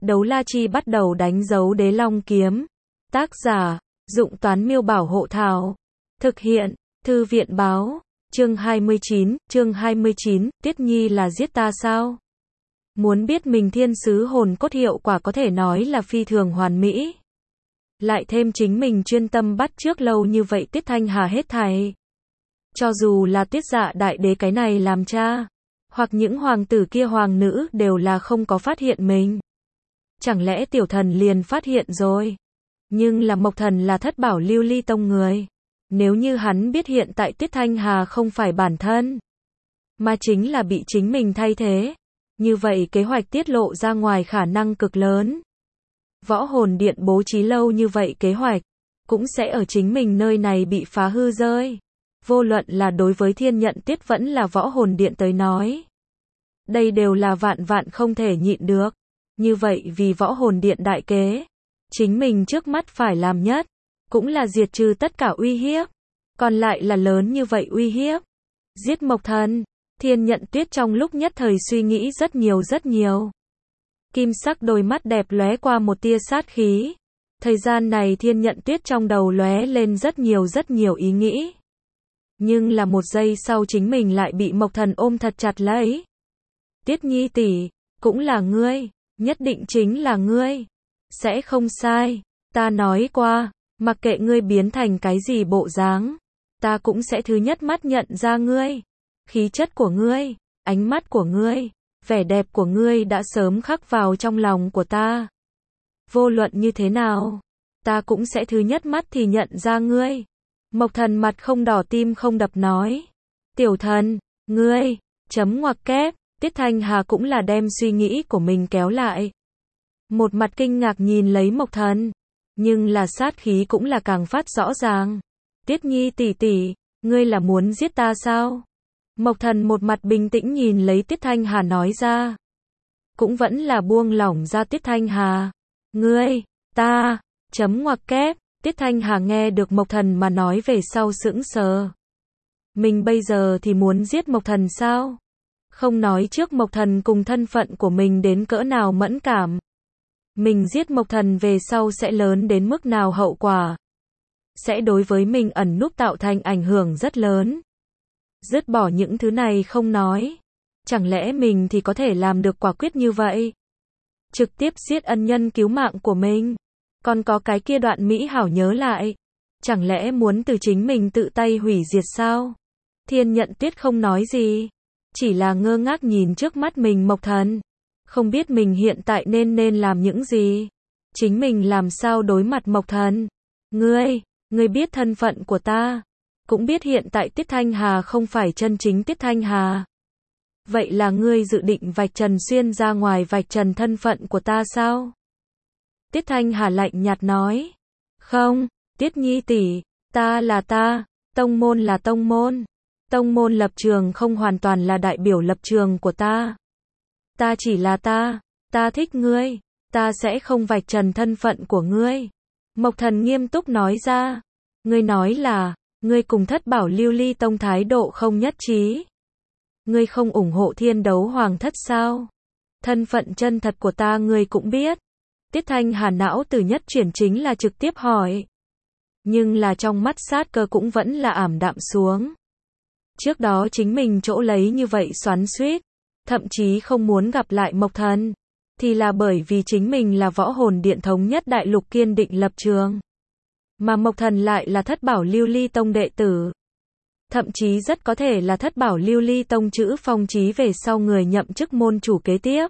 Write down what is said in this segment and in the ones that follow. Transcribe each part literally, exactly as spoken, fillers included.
Đấu la chi bắt đầu đánh dấu đế long kiếm. Tác giả, Dụng Toán Miêu Bảo Hộ Thảo. Thực hiện, Thư viện Báo. Chương hai mươi chín, chương hai mươi chín, Tiết Nhi là giết ta sao? Muốn biết mình thiên sứ hồn cốt hiệu quả có thể nói là phi thường hoàn mỹ. Lại thêm chính mình chuyên tâm bắt trước lâu như vậy Tiết Thanh Hà hết thảy. Cho dù là Tiết Dạ đại đế cái này làm cha, hoặc những hoàng tử kia hoàng nữ đều là không có phát hiện mình. Chẳng lẽ tiểu thần liền phát hiện rồi? Nhưng là Mộc Thần là Thất Bảo Lưu Ly Tông người. Nếu như hắn biết hiện tại Tiết Thanh Hà không phải bản thân, mà chính là bị chính mình thay thế, như vậy kế hoạch tiết lộ ra ngoài khả năng cực lớn. Võ Hồn Điện bố trí lâu như vậy kế hoạch, cũng sẽ ở chính mình nơi này bị phá hư rơi. Vô luận là đối với Thiên Nhận Tiết vẫn là Võ Hồn Điện tới nói. Đây đều là vạn vạn không thể nhịn được. Như vậy vì Võ Hồn Điện đại kế, chính mình trước mắt phải làm nhất, cũng là diệt trừ tất cả uy hiếp. Còn lại là lớn như vậy uy hiếp. Giết Mộc Thần, Thiên Nhận Tuyết trong lúc nhất thời suy nghĩ rất nhiều rất nhiều. Kim sắc đôi mắt đẹp lóe qua một tia sát khí. Thời gian này Thiên Nhận Tuyết trong đầu lóe lên rất nhiều rất nhiều ý nghĩ. Nhưng là một giây sau chính mình lại bị Mộc Thần ôm thật chặt lấy. Tiết Nhi tỷ, cũng là ngươi, nhất định chính là ngươi. Sẽ không sai, ta nói qua, mặc kệ ngươi biến thành cái gì bộ dáng, ta cũng sẽ thứ nhất mắt nhận ra ngươi. Khí chất của ngươi, ánh mắt của ngươi, vẻ đẹp của ngươi đã sớm khắc vào trong lòng của ta. Vô luận như thế nào, ta cũng sẽ thứ nhất mắt thì nhận ra ngươi. Mộc Thần mặt không đỏ tim không đập nói. Tiểu thần, ngươi, chấm ngoặc kép, Tiết Thanh Hà cũng là đem suy nghĩ của mình kéo lại. Một mặt kinh ngạc nhìn lấy Mộc Thần, nhưng là sát khí cũng là càng phát rõ ràng. Tiết Nhi tỷ tỷ, ngươi là muốn giết ta sao? Mộc Thần một mặt bình tĩnh nhìn lấy Tiết Thanh Hà nói ra. Cũng vẫn là buông lỏng ra Tiết Thanh Hà. Ngươi, ta, chấm ngoặc kép, Tiết Thanh Hà nghe được Mộc Thần mà nói về sau sững sờ. Mình bây giờ thì muốn giết Mộc Thần sao? Không nói trước Mộc Thần cùng thân phận của mình đến cỡ nào mẫn cảm. Mình giết Mộc Thần về sau sẽ lớn đến mức nào hậu quả. Sẽ đối với mình ẩn núp tạo thành ảnh hưởng rất lớn. Dứt bỏ những thứ này không nói. Chẳng lẽ mình thì có thể làm được quả quyết như vậy? Trực tiếp giết ân nhân cứu mạng của mình. Còn có cái kia đoạn mỹ hảo nhớ lại. Chẳng lẽ muốn từ chính mình tự tay hủy diệt sao? Thiên Nhận Tuyết không nói gì. Chỉ là ngơ ngác nhìn trước mắt mình Mộc Thần. Không biết mình hiện tại nên nên làm những gì. Chính mình làm sao đối mặt Mộc Thần. Ngươi, ngươi biết thân phận của ta. Cũng biết hiện tại Tiết Thanh Hà không phải chân chính Tiết Thanh Hà. Vậy là ngươi dự định vạch trần xuyên ra ngoài vạch trần thân phận của ta sao? Tiết Thanh Hà lạnh nhạt nói. Không, Tiết Nhi tỷ, ta là ta, tông môn là tông môn. Tông môn lập trường không hoàn toàn là đại biểu lập trường của ta. Ta chỉ là ta, ta thích ngươi, ta sẽ không vạch trần thân phận của ngươi. Mộc Thần nghiêm túc nói ra. Ngươi nói là, ngươi cùng Thất Bảo Lưu Ly Tông thái độ không nhất trí. Ngươi không ủng hộ Thiên Đấu Hoàng thất sao? Thân phận chân thật của ta ngươi cũng biết. Tiết Thanh Hà não từ nhất chuyển chính là trực tiếp hỏi. Nhưng là trong mắt sát cơ cũng vẫn là ảm đạm xuống. Trước đó chính mình chỗ lấy như vậy xoắn xuýt, thậm chí không muốn gặp lại Mộc Thần, thì là bởi vì chính mình là Võ Hồn Điện thống nhất đại lục kiên định lập trường. Mà Mộc Thần lại là Thất Bảo Lưu Ly Tông đệ tử. Thậm chí rất có thể là Thất Bảo Lưu Ly Tông chữ phong chí về sau người nhậm chức môn chủ kế tiếp.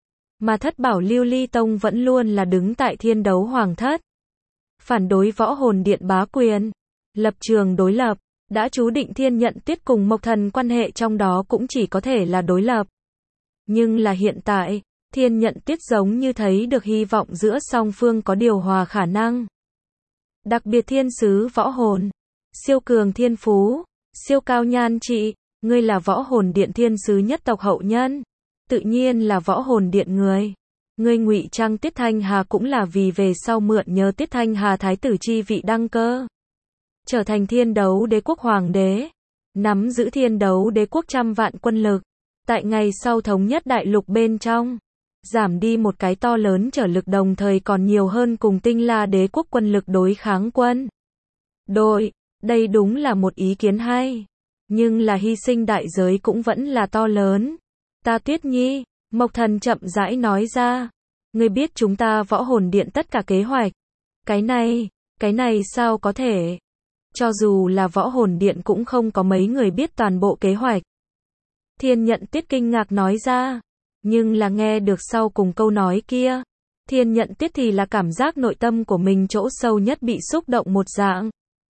Mà Thất Bảo Lưu Ly Tông vẫn luôn là đứng tại Thiên Đấu Hoàng thất. Phản đối Võ Hồn Điện bá quyền. Lập trường đối lập. Đã chú định Thiên Nhận Tuyết cùng Mộc Thần quan hệ trong đó cũng chỉ có thể là đối lập. Nhưng là hiện tại, Thiên Nhận Tuyết giống như thấy được hy vọng giữa song phương có điều hòa khả năng. Đặc biệt thiên sứ võ hồn, siêu cường thiên phú, siêu cao nhan trị, ngươi là Võ Hồn Điện thiên sứ nhất tộc hậu nhân, tự nhiên là Võ Hồn Điện người. Ngươi ngụy trang Tiết Thanh Hà cũng là vì về sau mượn nhớ Tiết Thanh Hà thái tử chi vị đăng cơ. Trở thành Thiên Đấu Đế quốc hoàng đế, nắm giữ Thiên Đấu Đế quốc trăm vạn quân lực, tại ngày sau thống nhất đại lục bên trong, giảm đi một cái to lớn trở lực đồng thời còn nhiều hơn cùng Tinh La đế quốc quân lực đối kháng quân đội. Đây đúng là một ý kiến hay. Nhưng là hy sinh đại giới cũng vẫn là to lớn. Ta Tuyết Nhi, Mộc Thần chậm rãi nói ra. Ngươi biết chúng ta Võ Hồn Điện tất cả kế hoạch. Cái này, cái này sao có thể? Cho dù là Võ Hồn Điện cũng không có mấy người biết toàn bộ kế hoạch. Thiên Nhận Tuyết kinh ngạc nói ra. Nhưng là nghe được sau cùng câu nói kia. Thiên Nhận Tuyết thì là cảm giác nội tâm của mình chỗ sâu nhất bị xúc động một dạng.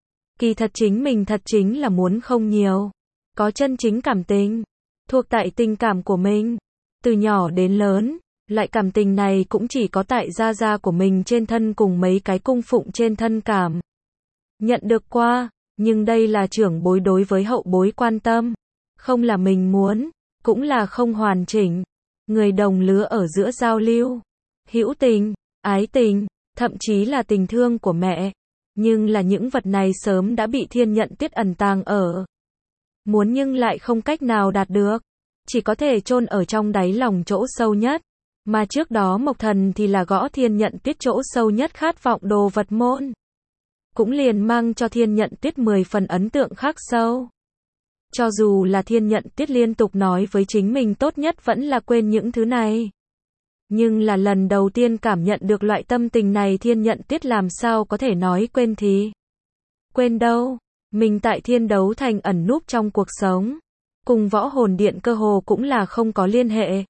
Kỳ thật chính mình thật chính là muốn không nhiều. Có chân chính cảm tình. Thuộc tại tình cảm của mình. Từ nhỏ đến lớn. Lại cảm tình này cũng chỉ có tại gia gia của mình trên thân cùng mấy cái cung phụng trên thân cảm. Nhận được qua. Nhưng đây là trưởng bối đối với hậu bối quan tâm. Không là mình muốn. Cũng là không hoàn chỉnh. Người đồng lứa ở giữa giao lưu. Hữu tình, ái tình, thậm chí là tình thương của mẹ. Nhưng là những vật này sớm đã bị Thiên Nhận Tuyết ẩn tàng ở. Muốn nhưng lại không cách nào đạt được. Chỉ có thể chôn ở trong đáy lòng chỗ sâu nhất. Mà trước đó Mộc Thần thì là gõ Thiên Nhận Tuyết chỗ sâu nhất khát vọng đồ vật môn. Cũng liền mang cho Thiên Nhận Tuyết mười phần ấn tượng khắc sâu. Cho dù là Thiên Nhận Tuyết liên tục nói với chính mình tốt nhất vẫn là quên những thứ này. Nhưng là lần đầu tiên cảm nhận được loại tâm tình này Thiên Nhận Tuyết làm sao có thể nói quên thì. Quên đâu, mình tại Thiên Đấu Thành ẩn núp trong cuộc sống. Cùng Võ Hồn Điện cơ hồ cũng là không có liên hệ.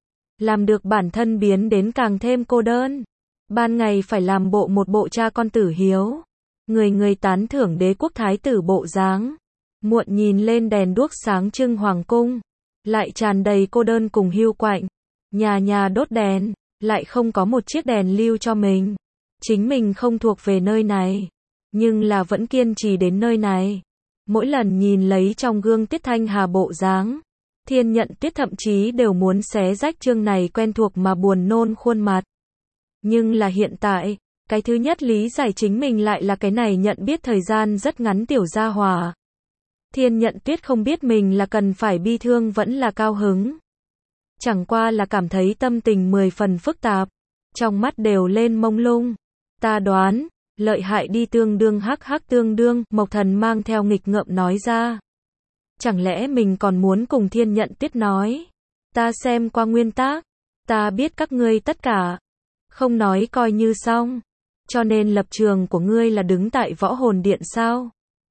Làm được bản thân biến đến càng thêm cô đơn. Ban ngày phải làm bộ một bộ cha con tử hiếu. Người người tán thưởng đế quốc thái tử bộ dáng. Muộn nhìn lên đèn đuốc sáng trưng hoàng cung. Lại tràn đầy cô đơn cùng hiu quạnh. Nhà nhà đốt đèn. Lại không có một chiếc đèn lưu cho mình. Chính mình không thuộc về nơi này. Nhưng là vẫn kiên trì đến nơi này. Mỗi lần nhìn lấy trong gương Tiết Thanh Hà bộ dáng. Thiên Nhận Tuyết thậm chí đều muốn xé rách chương này quen thuộc mà buồn nôn khuôn mặt. Nhưng là hiện tại, cái thứ nhất lý giải chính mình lại là cái này nhận biết thời gian rất ngắn tiểu gia hỏa. Thiên Nhận Tuyết không biết mình là cần phải bi thương vẫn là cao hứng. Chẳng qua là cảm thấy tâm tình mười phần phức tạp. Trong mắt đều lên mông lung. Ta đoán, lợi hại đi tương đương hắc hắc tương đương, Mộc Thần mang theo nghịch ngợm nói ra. Chẳng lẽ mình còn muốn cùng Thiên Nhận Tuyết nói. Ta xem qua nguyên tác. Ta biết các ngươi tất cả. Không nói coi như xong. Cho nên lập trường của ngươi là đứng tại Võ Hồn Điện sao?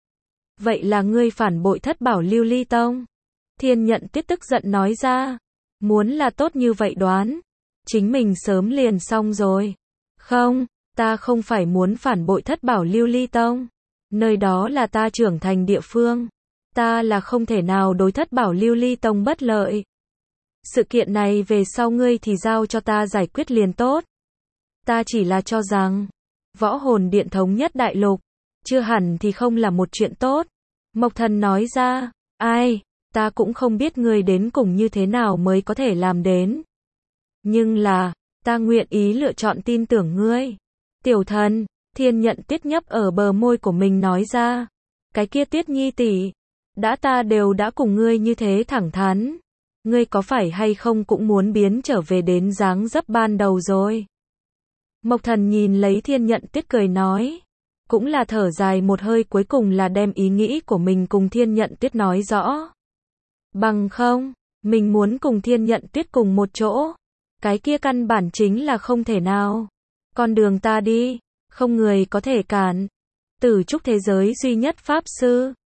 Vậy là ngươi phản bội Thất Bảo Lưu Ly Tông. Thiên Nhận Tuyết tức giận nói ra. Muốn là tốt như vậy đoán. Chính mình sớm liền xong rồi. Không, ta không phải muốn phản bội Thất Bảo Lưu Ly Tông. Nơi đó là ta trưởng thành địa phương. Ta là không thể nào đối Thất Bảo Lưu Ly Tông bất lợi. Sự kiện này về sau ngươi thì giao cho ta giải quyết liền tốt. Ta chỉ là cho rằng, Võ Hồn Điện thống nhất đại lục, chưa hẳn thì không là một chuyện tốt. Mộc Thần nói ra, ai, ta cũng không biết ngươi đến cùng như thế nào mới có thể làm đến. Nhưng là, ta nguyện ý lựa chọn tin tưởng ngươi. Tiểu Thần, Thiên Nhận Tuyết nhấp ở bờ môi của mình nói ra, cái kia Tuyết Nhi tỷ, đã ta đều đã cùng ngươi như thế thẳng thắn. Ngươi có phải hay không cũng muốn biến trở về đến dáng dấp ban đầu rồi. Mộc Thần nhìn lấy Thiên Nhận Tuyết cười nói. Cũng là thở dài một hơi cuối cùng là đem ý nghĩ của mình cùng Thiên Nhận Tuyết nói rõ. Bằng không, mình muốn cùng Thiên Nhận Tuyết cùng một chỗ. Cái kia căn bản chính là không thể nào. Con đường ta đi, không người có thể cản. Tử trúc thế giới duy nhất pháp sư.